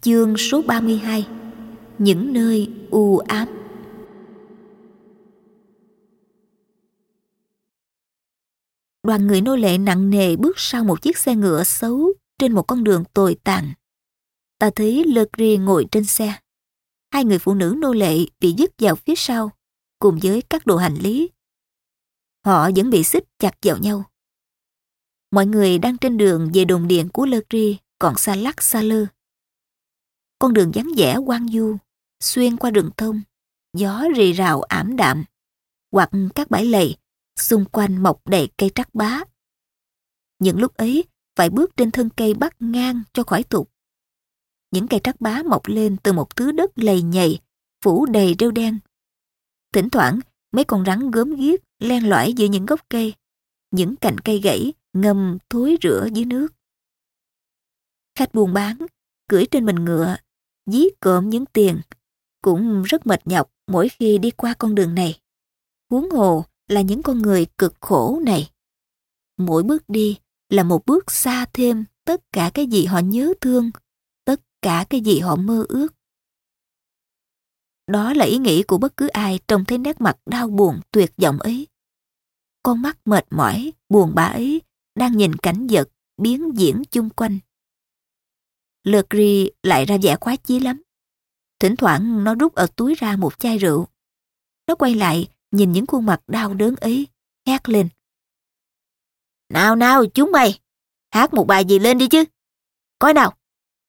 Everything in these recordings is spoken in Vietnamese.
Chương số 32. Những nơi u ám. Đoàn người nô lệ nặng nề bước sau một chiếc xe ngựa xấu trên một con đường tồi tàn. Ta thấy Legris ngồi trên xe. Hai người phụ nữ nô lệ bị dứt vào phía sau, cùng với các đồ hành lý. Họ vẫn bị xích chặt vào nhau. Mọi người đang trên đường về đồn điện của Legris còn xa lắc xa lơ. Con đường vắng vẻ hoang vu, xuyên qua rừng thông, gió rì rào ảm đạm, hoặc các bãi lầy, xung quanh mọc đầy cây trắc bá. Những lúc ấy, phải bước trên thân cây bắc ngang cho khỏi tục. Những cây trắc bá mọc lên từ một thứ đất lầy nhầy, phủ đầy rêu đen. Thỉnh thoảng, mấy con rắn gớm ghiếc len lỏi giữa những gốc cây, những cành cây gãy ngâm thối rữa dưới nước. Khách buôn bán, cưỡi trên mình ngựa, dí cộm những tiền, cũng rất mệt nhọc mỗi khi đi qua con đường này. Huống hồ là những con người cực khổ này. Mỗi bước đi là một bước xa thêm tất cả cái gì họ nhớ thương, tất cả cái gì họ mơ ước. Đó là ý nghĩ của bất cứ ai trông thấy nét mặt đau buồn tuyệt vọng ấy. Con mắt mệt mỏi, buồn bã ấy đang nhìn cảnh vật biến diễn chung quanh. Legris lại ra vẻ khoái chí lắm. Thỉnh thoảng nó rút ở túi ra một chai rượu. Nó quay lại nhìn những khuôn mặt đau đớn ấy, hét lên. Nào nào chúng mày, hát một bài gì lên đi chứ. Coi nào.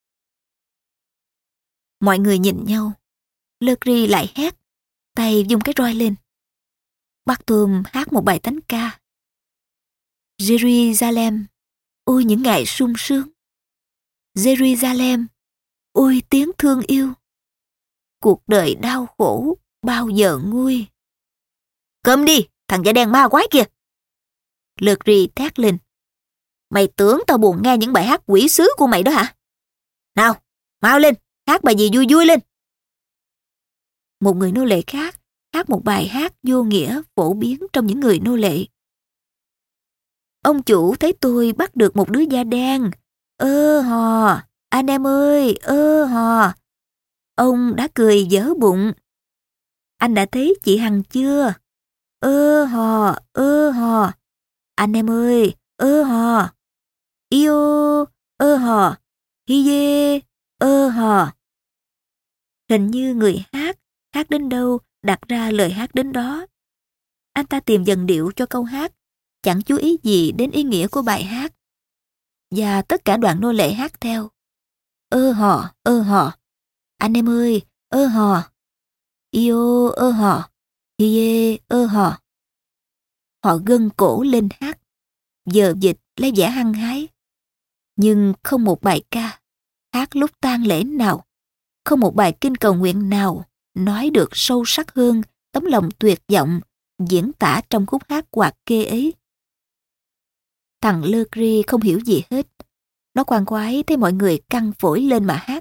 Mọi người nhìn nhau. Legris lại hét, tay vung cái roi lên. Bartôme hát một bài thánh ca. Jerusalem, ôi những ngày sung sướng. Jerusalem, ôi tiếng thương yêu. Cuộc đời đau khổ bao giờ nguôi. Câm đi, thằng da đen ma quái kìa. Legris thét lên. Mày tưởng tao buồn nghe những bài hát quỷ sứ của mày đó hả? Nào, mau lên, hát bài gì vui vui lên. Một người nô lệ khác hát một bài hát vô nghĩa phổ biến trong những người nô lệ. Ông chủ thấy tôi bắt được một đứa da đen. Ơ hò, anh em ơi, ơ hò. Ông đã cười vỡ bụng. Anh đã thấy chị Hằng chưa? Ơ hò, ơ hò. Anh em ơi, ơ hò. Yêu, ơ hò. Hi dê, ơ hò. Hình như người hát đến đâu đặt ra lời hát đến đó. Anh ta tìm dần điệu cho câu hát, chẳng chú ý gì đến ý nghĩa của bài hát. Và tất cả đoàn nô lệ hát theo. Ơ hò, anh em ơi, ơ hò. Yêu, ơ hò, hi dê, ơ hò. Họ gân cổ lên hát, vờ vịt lấy vẻ hăng hái. Nhưng không một bài ca, hát lúc tang lễ nào, không một bài kinh cầu nguyện nào nói được sâu sắc hơn tấm lòng tuyệt vọng diễn tả trong khúc hát hoạt kê ấy. Thằng Legris không hiểu gì hết. Nó khoan khoái thấy mọi người căng phổi lên mà hát.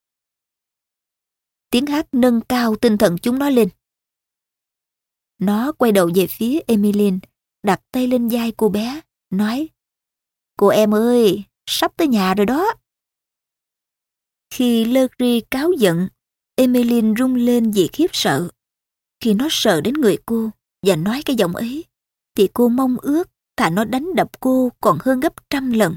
Tiếng hát nâng cao tinh thần chúng nó lên. Nó quay đầu về phía Emmeline, đặt tay lên vai cô bé, nói: Cô em ơi, sắp tới nhà rồi đó. Khi Legris cáu giận, Emmeline rung lên vì khiếp sợ. Khi nó sờ đến người cô và nói cái giọng ấy, thì cô mong ước thà nó đánh đập cô còn hơn gấp 100 lần.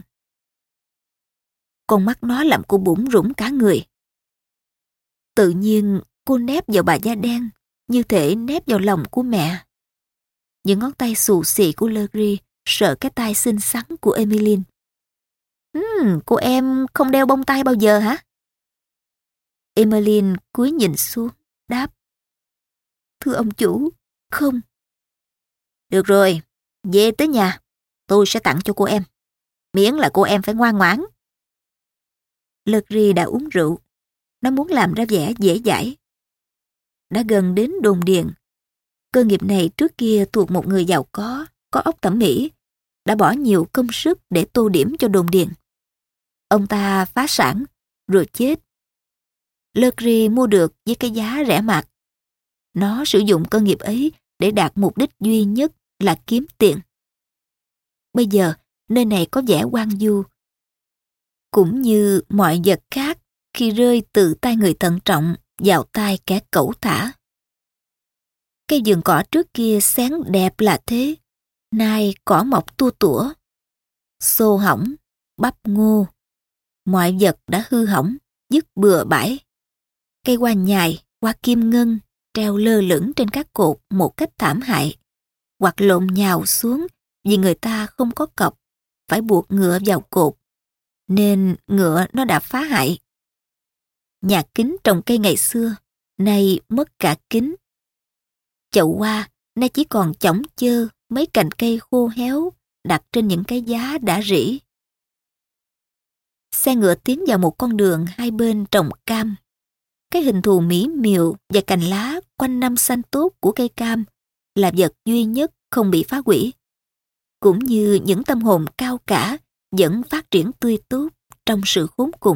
Con mắt nó làm cô bủn rủn cả người. Tự nhiên cô nép vào bà da đen, như thể nép vào lòng của mẹ. Những ngón tay xù xì của Legris sờ cái tai xinh xắn của Emmeline. Cô em không đeo bông tai bao giờ hả? Emmeline cúi nhìn xuống, đáp: Thưa ông chủ, không. Được rồi, về tới nhà, tôi sẽ tặng cho cô em. Miễn là cô em phải ngoan ngoãn. Legris đã uống rượu. Nó muốn làm ra vẻ dễ dãi. Đã gần đến đồn điền. Cơ nghiệp này trước kia thuộc một người giàu có óc thẩm mỹ, đã bỏ nhiều công sức để tô điểm cho đồn điền. Ông ta phá sản, rồi chết. Legris mua được với cái giá rẻ mạt. Nó sử dụng cơ nghiệp ấy để đạt mục đích duy nhất là kiếm tiền. Bây giờ, nơi này có vẻ hoang vu. Cũng như mọi vật khác, khi rơi từ tay người thận trọng vào tay kẻ cẩu thả. Cây vườn cỏ trước kia sáng đẹp là thế, nay cỏ mọc tua tủa, xô hỏng, bắp ngô, mọi vật đã hư hỏng, dứt bừa bãi. Cây hoa nhài, hoa kim ngân treo lơ lửng trên các cột một cách thảm hại, hoặc lộn nhào xuống vì người ta không có cọc, phải buộc ngựa vào cột, nên ngựa nó đã phá hại. Nhà kính trồng cây ngày xưa, nay mất cả kính. Chậu hoa nay chỉ còn chõng chơ mấy cành cây khô héo đặt trên những cái giá đã rỉ. Xe ngựa tiến vào một con đường hai bên trồng cam. Cái hình thù mỹ miều và cành lá quanh năm xanh tốt của cây cam là vật duy nhất không bị phá hủy, cũng như những tâm hồn cao cả vẫn phát triển tươi tốt trong sự khốn cùng.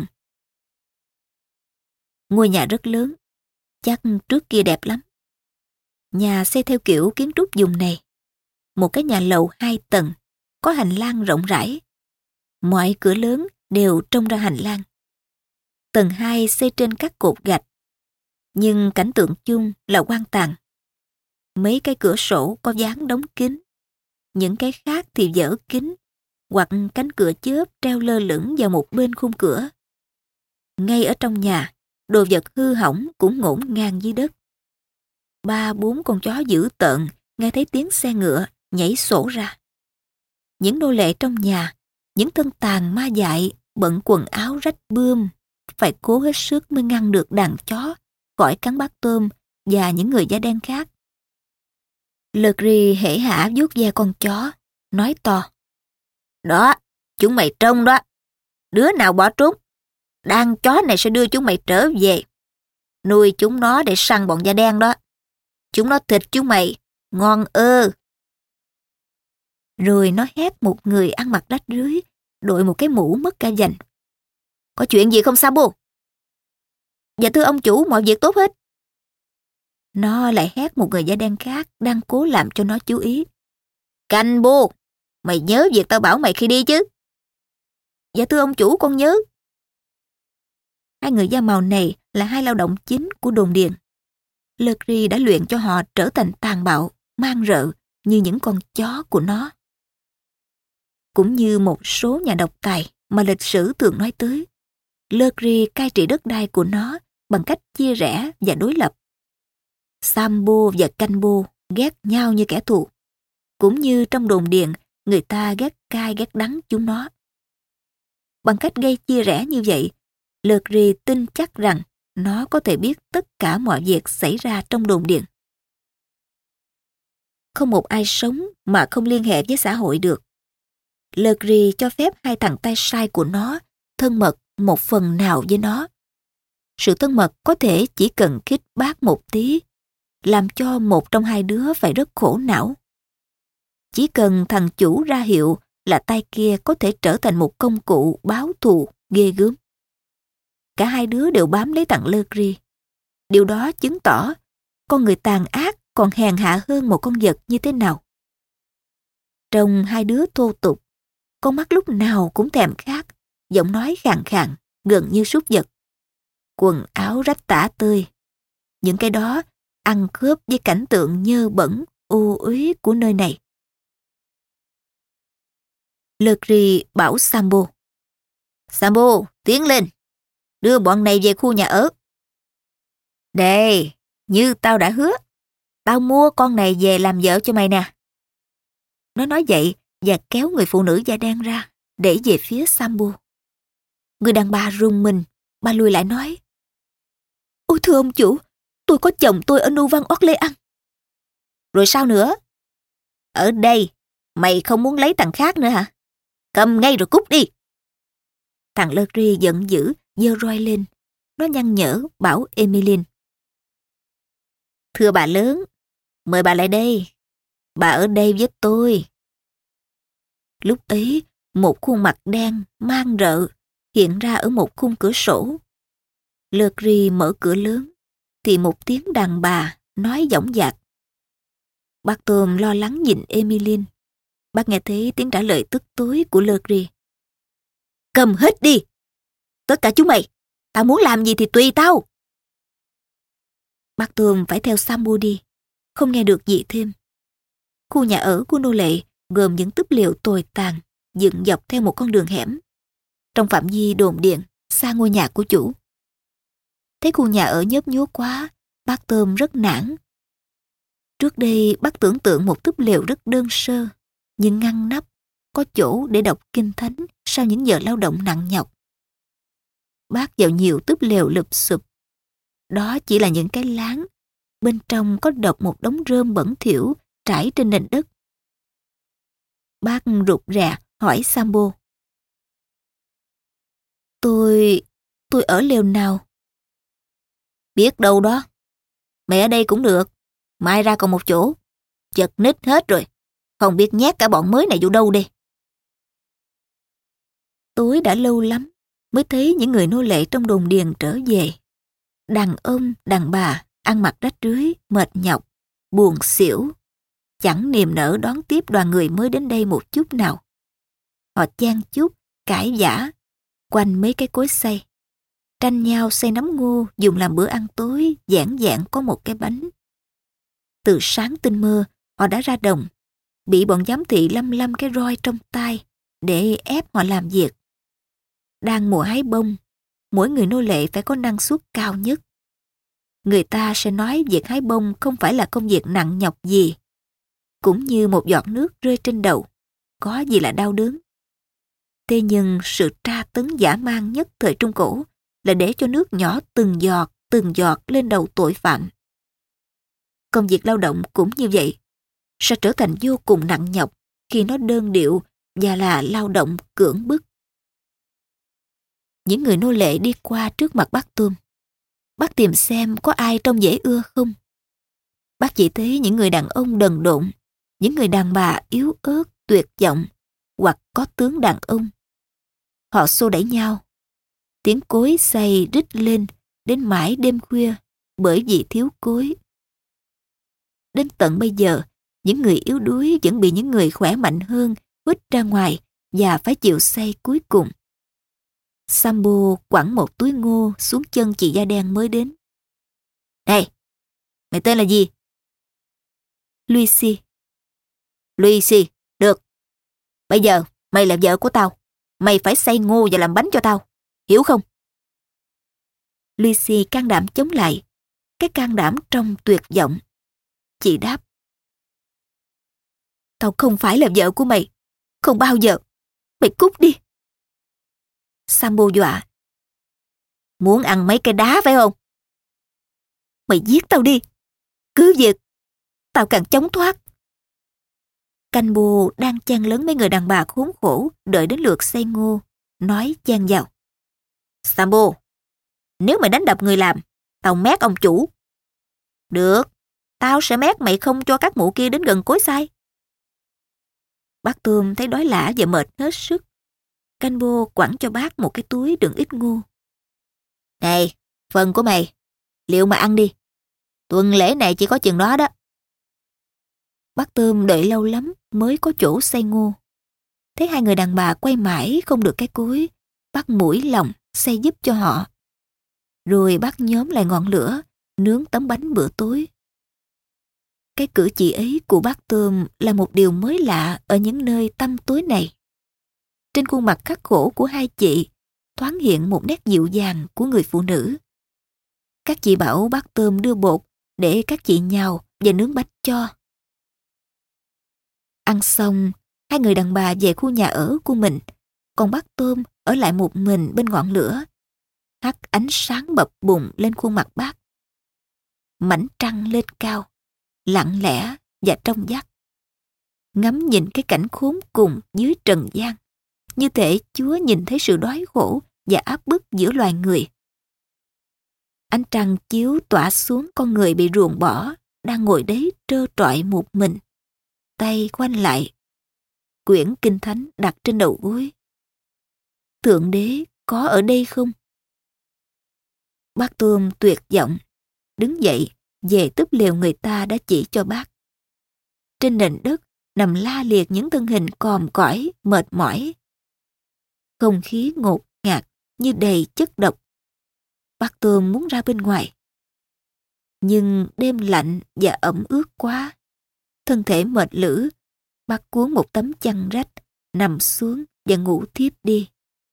Ngôi nhà rất lớn, chắc trước kia đẹp lắm. Nhà xây theo kiểu kiến trúc vùng này. Một cái nhà lầu 2 tầng, có hành lang rộng rãi. Mọi cửa lớn đều trông ra hành lang. Tầng 2 xây trên các cột gạch, nhưng cảnh tượng chung là hoang tàn. Mấy cái cửa sổ có dán đóng kín, những cái khác thì vỡ kín, hoặc cánh cửa chớp treo lơ lửng vào một bên khung cửa. Ngay ở trong nhà, đồ vật hư hỏng cũng ngổn ngang dưới đất. 3-4 con chó dữ tợn nghe thấy tiếng xe ngựa nhảy sổ ra. Những nô lệ trong nhà, những thân tàn ma dại bận quần áo rách bươm, phải cố hết sức mới ngăn được đàn chó khỏi cắn bát tôm và những người da đen khác. Legri hễ hả vuốt ve con chó, nói to: "Đó, chúng mày trông đó. Đứa nào bỏ trốn, đàn chó này sẽ đưa chúng mày trở về. Nuôi chúng nó để săn bọn da đen đó. Chúng nó thịt chúng mày, ngon ơ." Rồi nó hét một người ăn mặc rách rưới, đội một cái mũ mất cả vành: "Có chuyện gì không Sambo?" "Dạ thưa ông chủ, mọi việc tốt hết." Nó lại hét một người da đen khác đang cố làm cho nó chú ý: "Canh-bô, mày nhớ việc tao bảo mày khi đi chứ?" "Dạ thưa ông chủ, con nhớ." Hai người da màu này là hai lao động chính của đồn điền. Legri đã luyện cho họ trở thành tàn bạo, man rợ như những con chó của nó. Cũng như một số nhà độc tài mà lịch sử thường nói tới, Legri cai trị đất đai của nó bằng cách chia rẽ và đối lập. Sambo và Canh-bô ghét nhau như kẻ thù, cũng như trong đồn điền người ta ghét cay ghét đắng chúng nó. Bằng cách gây chia rẽ như vậy, Legri tin chắc rằng nó có thể biết tất cả mọi việc xảy ra trong đồn điền. Không một ai sống mà không liên hệ với xã hội được. Legri cho phép hai thằng tay sai của nó thân mật một phần nào với nó. Sự thân mật có thể chỉ cần khích bác một tí, làm cho một trong hai đứa phải rất khổ não. Chỉ cần thằng chủ ra hiệu là tay kia có thể trở thành một công cụ báo thù ghê gớm. Cả hai đứa đều bám lấy thằng Legri. Điều đó chứng tỏ con người tàn ác còn hèn hạ hơn một con vật như thế nào. Trông hai đứa thô tục, con mắt lúc nào cũng thèm khát, giọng nói khàn khàn, gần như súc vật. Quần áo rách tả tơi. Những cái đó ăn khớp với cảnh tượng nhơ bẩn, ô uế của nơi này. Legri bảo Sambo: "Sambo, tiến lên, đưa bọn này về khu nhà ở." "Đây, như tao đã hứa, tao mua con này về làm vợ cho mày nè." Nó nói vậy và kéo người phụ nữ da đen ra, đẩy về phía Sambo. Người đàn bà rùng mình, bà lùi lại nói: "Ôi thưa ông chủ, tôi có chồng tôi ở New Văn Orleans." "Rồi sao nữa? Ở đây, mày không muốn lấy thằng khác nữa hả? Cầm ngay rồi cút đi." Thằng Legri giận dữ, giơ roi lên. Nó nhăn nhở bảo Emmeline: "Thưa bà lớn, mời bà lại đây. Bà ở đây với tôi." Lúc ấy, một khuôn mặt đen, man rợ hiện ra ở một khung cửa sổ. Legri mở cửa lớn, thì một tiếng đàn bà nói dõng dạc. Bác Tôm lo lắng nhìn Emmeline. Bác nghe thấy tiếng trả lời tức tối của Legri: "Cầm hết đi! Tất cả chúng mày! Tao muốn làm gì thì tùy tao. Bác Tôm phải theo Sambo đi, không nghe được gì thêm. Khu nhà ở của nô lệ gồm những túp lều tồi tàn, dựng dọc theo một con đường hẻm, trong phạm vi đồn điện, xa ngôi nhà của chủ. Thấy khu nhà ở nhớp nhố quá, bác Tôm rất nản. Trước đây bác tưởng tượng một túp lều rất đơn sơ, nhưng ngăn nắp, có chỗ để đọc kinh thánh sau những giờ lao động nặng nhọc. Bác vào nhiều túp lều lụp xụp. Đó chỉ là những cái láng, bên trong có độc một đống rơm bẩn thỉu trải trên nền đất. Bác rụt rè hỏi Sambo. Tôi ở lều nào? Biết đâu đó. Mày ở đây cũng được. Mai ra còn một chỗ. Chật ních hết rồi. Không biết nhét cả bọn mới này vô đâu đây. Tối đã lâu lắm mới thấy những người nô lệ trong đồn điền trở về. Đàn ông, đàn bà, ăn mặc rách rưới, mệt nhọc, buồn xỉu. Chẳng niềm nở đón tiếp đoàn người mới đến đây một chút nào. Họ chen chúc, cãi vã, quanh mấy cái cối xay. Tranh nhau xay nấm ngô dùng làm bữa ăn tối, giản dị có một cái bánh. Từ sáng tinh mơ, họ đã ra đồng, bị bọn giám thị lăm cái roi trong tay để ép họ làm việc. Đang mùa hái bông, mỗi người nô lệ phải có năng suất cao nhất. Người ta sẽ nói việc hái bông không phải là công việc nặng nhọc gì. Cũng như một giọt nước rơi trên đầu, có gì là đau đớn. Thế nhưng sự tra tấn dã man nhất thời Trung Cổ là để cho nước nhỏ từng giọt lên đầu tội phạm. Công việc lao động cũng như vậy, sẽ trở thành vô cùng nặng nhọc khi nó đơn điệu và là lao động cưỡng bức. Những người nô lệ đi qua trước mặt bác Tôm. Bác tìm xem có ai trông dễ ưa không. Bác chỉ thấy những người đàn ông đần độn, những người đàn bà yếu ớt, tuyệt vọng, hoặc có tướng đàn ông. Họ xô đẩy nhau. Tiếng cối xay rít lên đến mãi đêm khuya bởi vì thiếu cối. Đến tận bây giờ, những người yếu đuối vẫn bị những người khỏe mạnh hơn hít ra ngoài và phải chịu xay cuối cùng. Sambo quẳng một túi ngô xuống chân chị da đen mới đến. Này, mày tên là gì? Lucy. Lucy, được. Bây giờ mày là vợ của tao. Mày phải xay ngô và làm bánh cho tao. Hiểu không? Lucy can đảm chống lại. Cái can đảm trong tuyệt vọng. Chị đáp. Tao không phải là vợ của mày. Không bao giờ. Mày cút đi. Sambo dọa. Muốn ăn mấy cái đá phải không? Mày giết tao đi. Cứ việc. Tao càng chống thoát. Canh bồ đang chen lớn mấy người đàn bà khốn khổ đợi đến lượt xay ngô. Nói chen vào. Sambo, nếu mày đánh đập người làm, tao mét ông chủ. Được, tao sẽ mét mày không cho các mụ kia đến gần cối xay. Bác Tôm thấy đói lả và mệt hết sức. Canh bô quẳng cho bác một cái túi đựng ít ngô. Này, phần của mày, liệu mà ăn đi. Tuần lễ này chỉ có chừng đó đó. Bác Tôm đợi lâu lắm mới có chỗ xay ngô. Thấy hai người đàn bà quay mãi không được cái cối, bác mũi lòng xay giúp cho họ. Rồi bác nhóm lại ngọn lửa, nướng tấm bánh bữa tối. Cái cử chỉ ấy của bác Tôm là một điều mới lạ ở những nơi tăm tối này. Trên khuôn mặt khắc khổ của hai chị thoáng hiện một nét dịu dàng của người phụ nữ. Các chị bảo bác Tôm đưa bột để các chị nhào và nướng bánh cho. Ăn xong, hai người đàn bà về khu nhà ở của mình, còn bác Tôm ở lại một mình bên ngọn lửa, hắt ánh sáng bập bùng lên khuôn mặt bác. Mảnh trăng lên cao, lặng lẽ và trong vắt. Ngắm nhìn cái cảnh khốn cùng dưới trần gian, như thể Chúa nhìn thấy sự đói khổ và áp bức giữa loài người. Ánh trăng chiếu tỏa xuống con người bị ruồng bỏ, đang ngồi đấy trơ trọi một mình, tay khoanh lại, quyển kinh thánh đặt trên đầu gối. Thượng đế có ở đây không? Bác Tôm tuyệt vọng, đứng dậy về túp lều người ta đã chỉ cho bác. Trên nền đất nằm la liệt những thân hình còm cõi, mệt mỏi. Không khí ngột ngạt như đầy chất độc. Bác Tôm muốn ra bên ngoài. Nhưng đêm lạnh và ẩm ướt quá. Thân thể mệt lử, bác cuốn một tấm chăn rách, nằm xuống và ngủ thiếp đi.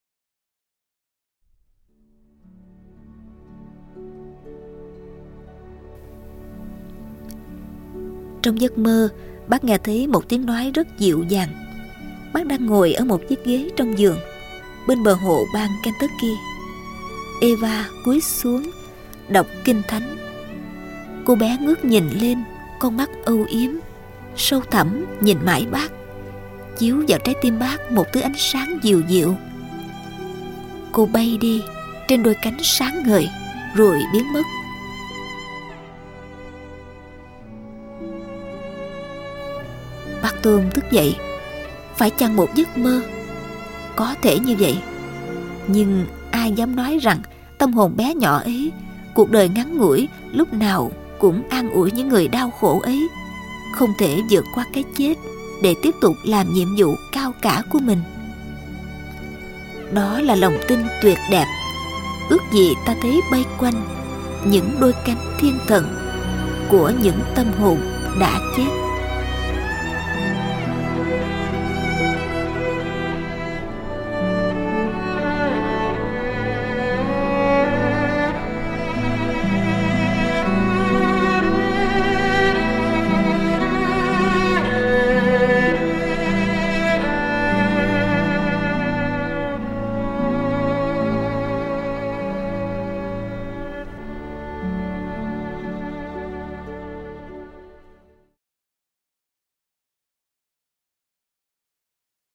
Trong giấc mơ, bác nghe thấy một tiếng nói rất dịu dàng. Bác đang ngồi ở một chiếc ghế trong giường, bên bờ hồ bang Kentucky. Eva cúi xuống, đọc kinh thánh. Cô bé ngước nhìn lên, con mắt âu yếm, sâu thẳm nhìn mãi bác, chiếu vào trái tim bác một thứ ánh sáng dịu dịu. Cô bay đi trên đôi cánh sáng ngời, rồi biến mất. Bác Tôm thức dậy. Phải chăng một giấc mơ? Có thể như vậy. Nhưng ai dám nói rằng tâm hồn bé nhỏ ấy, cuộc đời ngắn ngủi, lúc nào cũng an ủi những người đau khổ ấy, không thể vượt qua cái chết để tiếp tục làm nhiệm vụ cao cả của mình. Đó là lòng tin tuyệt đẹp. Ước gì ta thấy bay quanh những đôi cánh thiên thần của những tâm hồn đã chết.